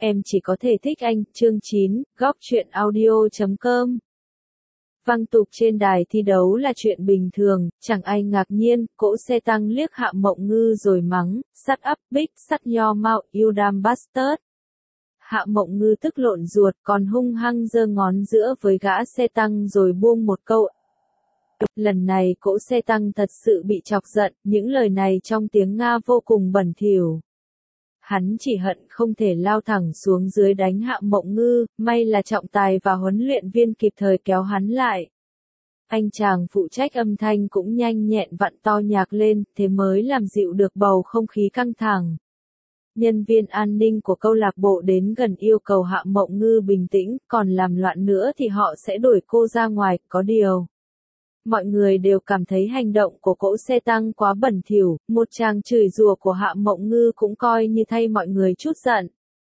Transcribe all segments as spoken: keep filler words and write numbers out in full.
Em chỉ có thể thích anh, chương chín, góc truyện audio chấm com. Văng tục trên đài thi đấu là chuyện bình thường, chẳng ai ngạc nhiên, cỗ xe tăng liếc Hạ Mộng Ngư rồi mắng, shut up bitch, shut your mouth, you damn bastard. Hạ Mộng Ngư tức lộn ruột, còn hung hăng giơ ngón giữa với gã xe tăng rồi buông một câu. Lần này cỗ xe tăng thật sự bị chọc giận, những lời này trong tiếng Nga vô cùng bẩn thỉu. Hắn chỉ hận không thể lao thẳng xuống dưới đánh Hạ Mộng Ngư, may là trọng tài và huấn luyện viên kịp thời kéo hắn lại. Anh chàng phụ trách âm thanh cũng nhanh nhẹn vặn to nhạc lên, thế mới làm dịu được bầu không khí căng thẳng. Nhân viên an ninh của câu lạc bộ đến gần yêu cầu Hạ Mộng Ngư bình tĩnh, còn làm loạn nữa thì họ sẽ đuổi cô ra ngoài, có điều. Mọi người đều cảm thấy hành động của cỗ xe tăng quá bẩn thỉu, một tràng chửi rủa của Hạ Mộng Ngư cũng coi như thay mọi người chút giận.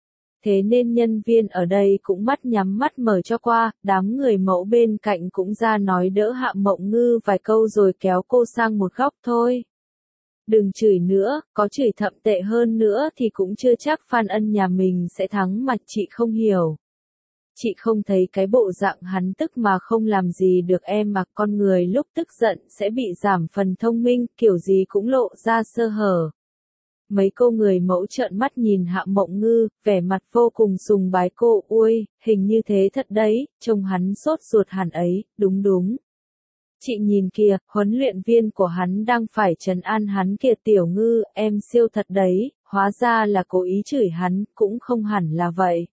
Thế nên nhân viên ở đây cũng mắt nhắm mắt mở cho qua, đám người mẫu bên cạnh cũng ra nói đỡ Hạ Mộng Ngư vài câu rồi kéo cô sang một góc thôi. Đừng chửi nữa, có chửi thậm tệ hơn nữa thì cũng chưa chắc Phan Ân nhà mình sẽ thắng mà chị không hiểu. Chị không thấy cái bộ dạng hắn tức mà không làm gì được em mà con người lúc tức giận sẽ bị giảm phần thông minh, kiểu gì cũng lộ ra sơ hở. Mấy cô người mẫu trợn mắt nhìn Hạ Mộng Ngư, vẻ mặt vô cùng sùng bái cô, ui, hình như thế thật đấy, trông hắn sốt ruột hẳn ấy, đúng đúng. Chị nhìn kìa, huấn luyện viên của hắn đang phải trấn an hắn kìa Tiểu Ngư, em siêu thật đấy, hóa ra là cố ý chửi hắn, cũng không hẳn là vậy.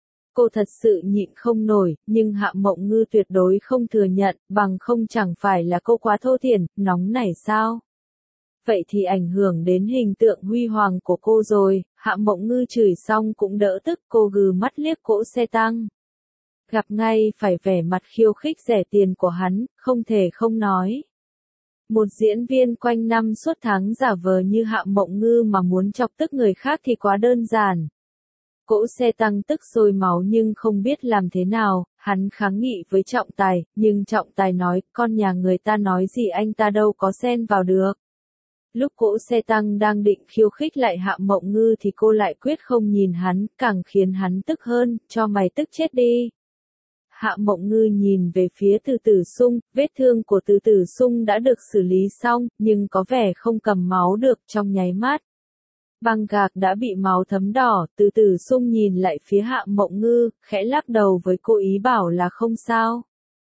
Cô thật sự nhịn không nổi, nhưng Hạ Mộng Ngư tuyệt đối không thừa nhận, bằng không chẳng phải là cô quá thô thiển, nóng nảy sao? Vậy thì ảnh hưởng đến hình tượng huy hoàng của cô rồi, Hạ Mộng Ngư chửi xong cũng đỡ tức, cô gừ mắt liếc cỗ xe tăng. Gặp ngay phải vẻ mặt khiêu khích rẻ tiền của hắn, không thể không nói. Một diễn viên quanh năm suốt tháng giả vờ như Hạ Mộng Ngư mà muốn chọc tức người khác thì quá đơn giản. Cỗ xe tăng tức sôi máu nhưng không biết làm thế nào, hắn kháng nghị với trọng tài, nhưng trọng tài nói, con nhà người ta nói gì anh ta đâu có xen vào được. Lúc cỗ xe tăng đang định khiêu khích lại Hạ Mộng Ngư thì cô lại quyết không nhìn hắn, càng khiến hắn tức hơn, cho mày tức chết đi. Hạ Mộng Ngư nhìn về phía Từ Tử Sung, vết thương của Từ Tử Sung đã được xử lý xong, nhưng có vẻ không cầm máu được trong nháy mắt. Băng gạc đã bị máu thấm đỏ, Từ Tử Sung nhìn lại phía Hạ Mộng Ngư, khẽ lắc đầu với cô ý bảo là không sao.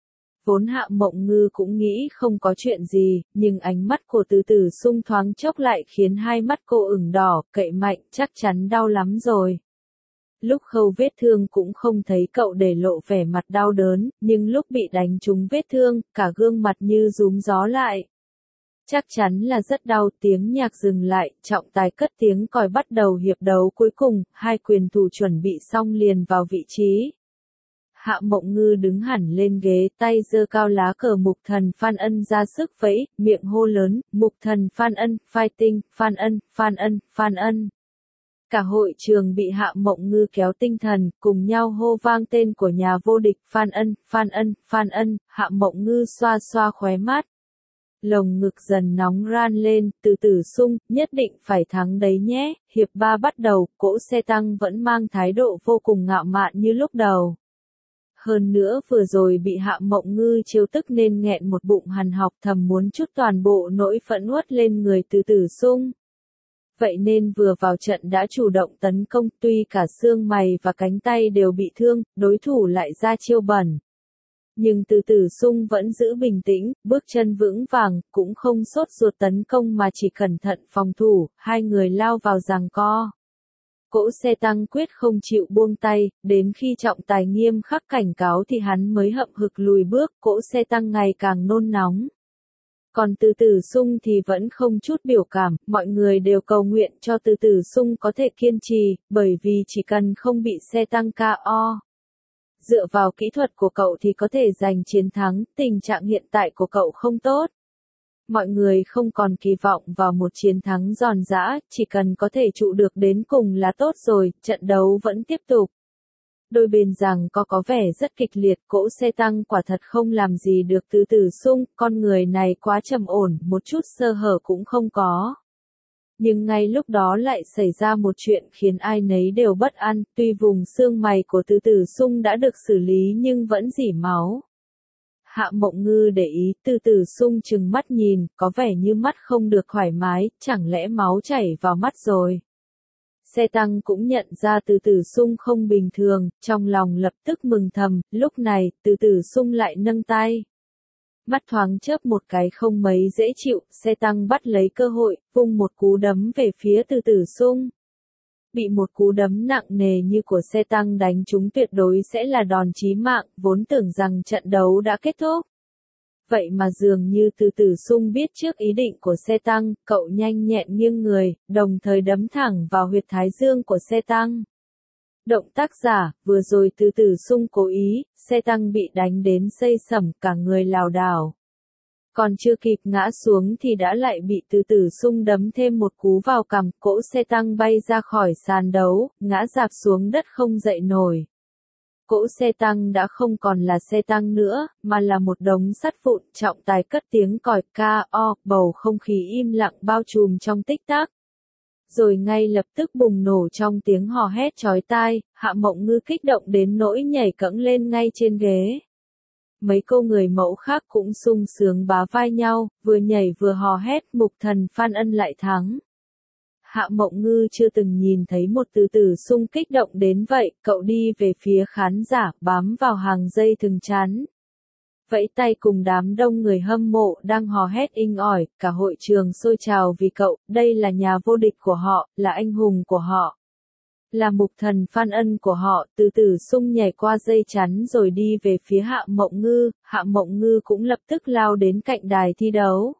Vốn Hạ Mộng Ngư cũng nghĩ không có chuyện gì, nhưng ánh mắt của Từ Tử Sung thoáng chốc lại khiến hai mắt cô ửng đỏ, cậy mạnh, chắc chắn đau lắm rồi. Lúc khâu vết thương cũng không thấy cậu để lộ vẻ mặt đau đớn, nhưng lúc bị đánh trúng vết thương, cả gương mặt như rúm gió lại. Chắc chắn là rất đau, tiếng nhạc dừng lại, trọng tài cất tiếng còi bắt đầu hiệp đấu cuối cùng, hai quyền thủ chuẩn bị xong liền vào vị trí. Hạ Mộng Ngư đứng hẳn lên ghế, tay giơ cao lá cờ Mục Thần Phan Ân ra sức vẫy, miệng hô lớn, Mục Thần Phan Ân, fighting, Phan Ân, Phan Ân, Phan Ân. Cả hội trường bị Hạ Mộng Ngư kéo tinh thần, cùng nhau hô vang tên của nhà vô địch, Phan Ân, Phan Ân, Phan Ân, Hạ Mộng Ngư xoa xoa khóe mắt. Lồng ngực dần nóng ran lên, Từ Tử Sung, nhất định phải thắng đấy nhé, hiệp ba bắt đầu, cỗ xe tăng vẫn mang thái độ vô cùng ngạo mạn như lúc đầu. Hơn nữa vừa rồi bị Hạ Mộng Ngư chiêu tức nên nghẹn một bụng hằn học thầm muốn trút toàn bộ nỗi phẫn uất lên người Từ Tử Sung. Vậy nên vừa vào trận đã chủ động tấn công, tuy cả xương mày và cánh tay đều bị thương, đối thủ lại ra chiêu bẩn. Nhưng Từ Tử Sung vẫn giữ bình tĩnh, bước chân vững vàng, cũng không sốt ruột tấn công mà chỉ cẩn thận phòng thủ, hai người lao vào giằng co. Cỗ xe tăng quyết không chịu buông tay, đến khi trọng tài nghiêm khắc cảnh cáo thì hắn mới hậm hực lùi bước, cỗ xe tăng ngày càng nôn nóng. Còn Từ Tử Sung thì vẫn không chút biểu cảm, mọi người đều cầu nguyện cho Từ Tử Sung có thể kiên trì, bởi vì chỉ cần không bị xe tăng ca o. Dựa vào kỹ thuật của cậu thì có thể giành chiến thắng, tình trạng hiện tại của cậu không tốt. Mọi người không còn kỳ vọng vào một chiến thắng giòn giã, chỉ cần có thể trụ được đến cùng là tốt rồi, trận đấu vẫn tiếp tục. Đôi bên rằng có có vẻ rất kịch liệt, cỗ xe tăng quả thật không làm gì được Từ Tử Sung, con người này quá trầm ổn, một chút sơ hở cũng không có. Nhưng ngay lúc đó lại xảy ra một chuyện khiến ai nấy đều bất an, tuy vùng xương mày của Từ Tử Sung đã được xử lý nhưng vẫn rỉ máu. Hạ Mộng Ngư để ý, Từ Tử Sung trừng mắt nhìn, có vẻ như mắt không được thoải mái, chẳng lẽ máu chảy vào mắt rồi. Xe tăng cũng nhận ra Từ Tử Sung không bình thường, trong lòng lập tức mừng thầm, lúc này, Từ Tử Sung lại nâng tay. Mắt thoáng chớp một cái không mấy dễ chịu, xe tăng bắt lấy cơ hội, vung một cú đấm về phía Từ Tử Sung. Bị một cú đấm nặng nề như của xe tăng đánh trúng tuyệt đối sẽ là đòn chí mạng, vốn tưởng rằng trận đấu đã kết thúc. Vậy mà dường như Từ Tử Sung biết trước ý định của xe tăng, cậu nhanh nhẹn nghiêng người, đồng thời đấm thẳng vào huyệt thái dương của xe tăng. Động tác giả, vừa rồi Từ Tử Sung cố ý, xe tăng bị đánh đến xây sẩm cả người lảo đảo. Còn chưa kịp ngã xuống thì đã lại bị Từ Tử Sung đấm thêm một cú vào cằm, cỗ xe tăng bay ra khỏi sàn đấu, ngã rạp xuống đất không dậy nổi. Cỗ xe tăng đã không còn là xe tăng nữa, mà là một đống sắt vụn, trọng tài cất tiếng còi ca o, bầu không khí im lặng bao trùm trong tích tắc. Rồi ngay lập tức bùng nổ trong tiếng hò hét chói tai, Hạ Mộng Ngư kích động đến nỗi nhảy cẫng lên ngay trên ghế. Mấy cô người mẫu khác cũng sung sướng bá vai nhau, vừa nhảy vừa hò hét, Mục Thần Phan Ân lại thắng. Hạ Mộng Ngư chưa từng nhìn thấy một Từ Tử Sung kích động đến vậy, cậu đi về phía khán giả, bám vào hàng dây thừng chắn. Vẫy tay cùng đám đông người hâm mộ đang hò hét inh ỏi, cả hội trường sôi trào vì cậu, đây là nhà vô địch của họ, là anh hùng của họ. Là Mục Thần Phan Ân của họ. Từ Tử Sung nhảy qua dây chắn rồi đi về phía Hạ Mộng Ngư, Hạ Mộng Ngư cũng lập tức lao đến cạnh đài thi đấu.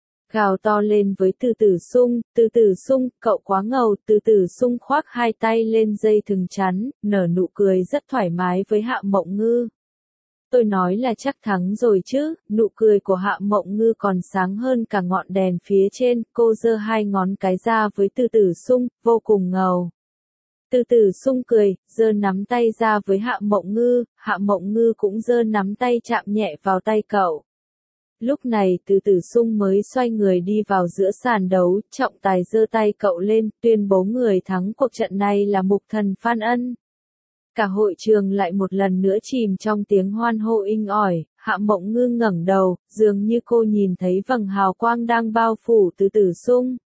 Gào to lên với Từ Tử Sung, Từ Tử Sung, cậu quá ngầu. Từ Tử Sung khoác hai tay lên dây thừng chắn, nở nụ cười rất thoải mái với Hạ Mộng Ngư. Tôi nói là chắc thắng rồi chứ, nụ cười của Hạ Mộng Ngư còn sáng hơn cả ngọn đèn phía trên, cô giơ hai ngón cái ra với Từ Tử Sung, vô cùng ngầu. Từ Tử Sung cười, giơ nắm tay ra với Hạ Mộng Ngư, Hạ Mộng Ngư cũng giơ nắm tay chạm nhẹ vào tay cậu. Lúc này Từ Tử Sung mới xoay người đi vào giữa sàn đấu, trọng tài giơ tay cậu lên, tuyên bố người thắng cuộc trận này là Mục Thần Phan Ân. Cả hội trường lại một lần nữa chìm trong tiếng hoan hô inh ỏi, Hạ Mộng Ngư ngẩng đầu, dường như cô nhìn thấy vầng hào quang đang bao phủ Từ Tử Sung.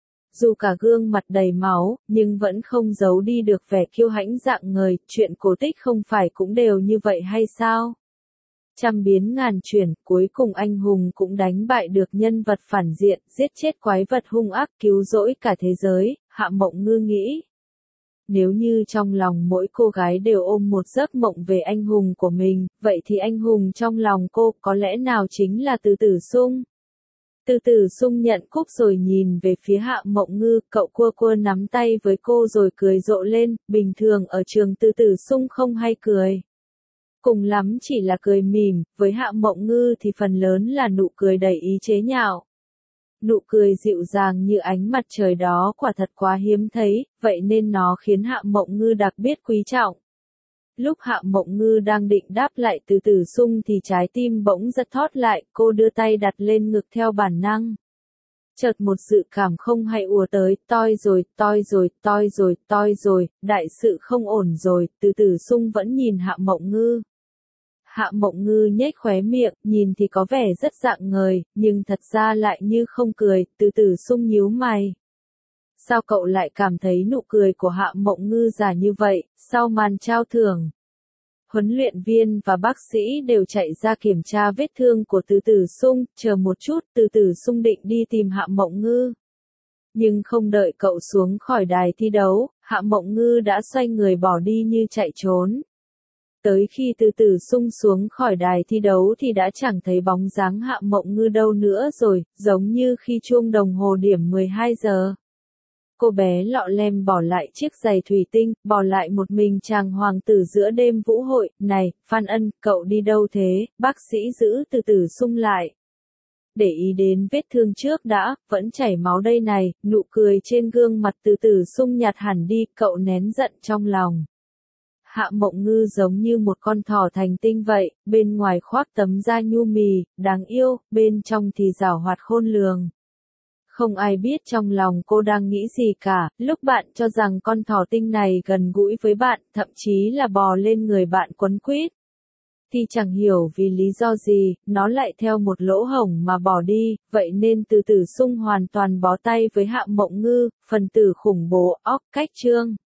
Dù cả gương mặt đầy máu, nhưng vẫn không giấu đi được vẻ kiêu hãnh rạng ngời, chuyện cổ tích không phải cũng đều như vậy hay sao? Trăm biến ngàn chuyển, cuối cùng anh hùng cũng đánh bại được nhân vật phản diện, giết chết quái vật hung ác, cứu rỗi cả thế giới, Hạ Mộng Ngư nghĩ. Nếu như trong lòng mỗi cô gái đều ôm một giấc mộng về anh hùng của mình, vậy thì anh hùng trong lòng cô có lẽ nào chính là Từ Tử Sung? Từ Tử Sung nhận cúp rồi nhìn về phía Hạ Mộng Ngư, cậu cua cua nắm tay với cô rồi cười rộ lên, bình thường ở trường Từ Tử Sung không hay cười. Cùng lắm chỉ là cười mỉm, với Hạ Mộng Ngư thì phần lớn là nụ cười đầy ý chế nhạo. Nụ cười dịu dàng như ánh mặt trời đó quả thật quá hiếm thấy, vậy nên nó khiến Hạ Mộng Ngư đặc biệt quý trọng. Lúc Hạ Mộng Ngư đang định đáp lại Từ Tử Sung thì trái tim bỗng giật thót lại, cô đưa tay đặt lên ngực theo bản năng. Chợt một dự cảm không hay ùa tới, toi rồi, toi rồi, toi rồi, toi rồi, đại sự không ổn rồi. Từ Tử Sung vẫn nhìn Hạ Mộng Ngư. Hạ Mộng Ngư nhếch khóe miệng, nhìn thì có vẻ rất rạng ngời, nhưng thật ra lại như không cười. Từ Tử Sung nhíu mày. Sao cậu lại cảm thấy nụ cười của Hạ Mộng Ngư giả như vậy? Sau màn trao thưởng, huấn luyện viên và bác sĩ đều chạy ra kiểm tra vết thương của Từ Tử Sung. Chờ một chút, Từ Tử Sung định đi tìm Hạ Mộng Ngư. Nhưng không đợi cậu xuống khỏi đài thi đấu, Hạ Mộng Ngư đã xoay người bỏ đi như chạy trốn. Tới khi Từ Tử Sung xuống khỏi đài thi đấu thì đã chẳng thấy bóng dáng Hạ Mộng Ngư đâu nữa rồi, giống như khi chuông đồng hồ điểm mười hai giờ. Cô bé lọ lem bỏ lại chiếc giày thủy tinh, bỏ lại một mình chàng hoàng tử giữa đêm vũ hội. Này, Phan Ân, cậu đi đâu thế? Bác sĩ giữ Từ Tử Sung lại. Để ý đến vết thương trước đã, vẫn chảy máu đây này. Nụ cười trên gương mặt Từ Tử Sung nhạt hẳn đi, cậu nén giận trong lòng. Hạ Mộng Ngư giống như một con thỏ thành tinh vậy, bên ngoài khoác tấm da nhu mì, đáng yêu, bên trong thì giảo hoạt khôn lường. Không ai biết trong lòng cô đang nghĩ gì cả, lúc bạn cho rằng con thỏ tinh này gần gũi với bạn, thậm chí là bò lên người bạn quấn quýt, thì chẳng hiểu vì lý do gì, nó lại theo một lỗ hổng mà bỏ đi, vậy nên từ Tử Sung hoàn toàn bó tay với Hạ Mộng Ngư, phần tử khủng bố, óc cách trương.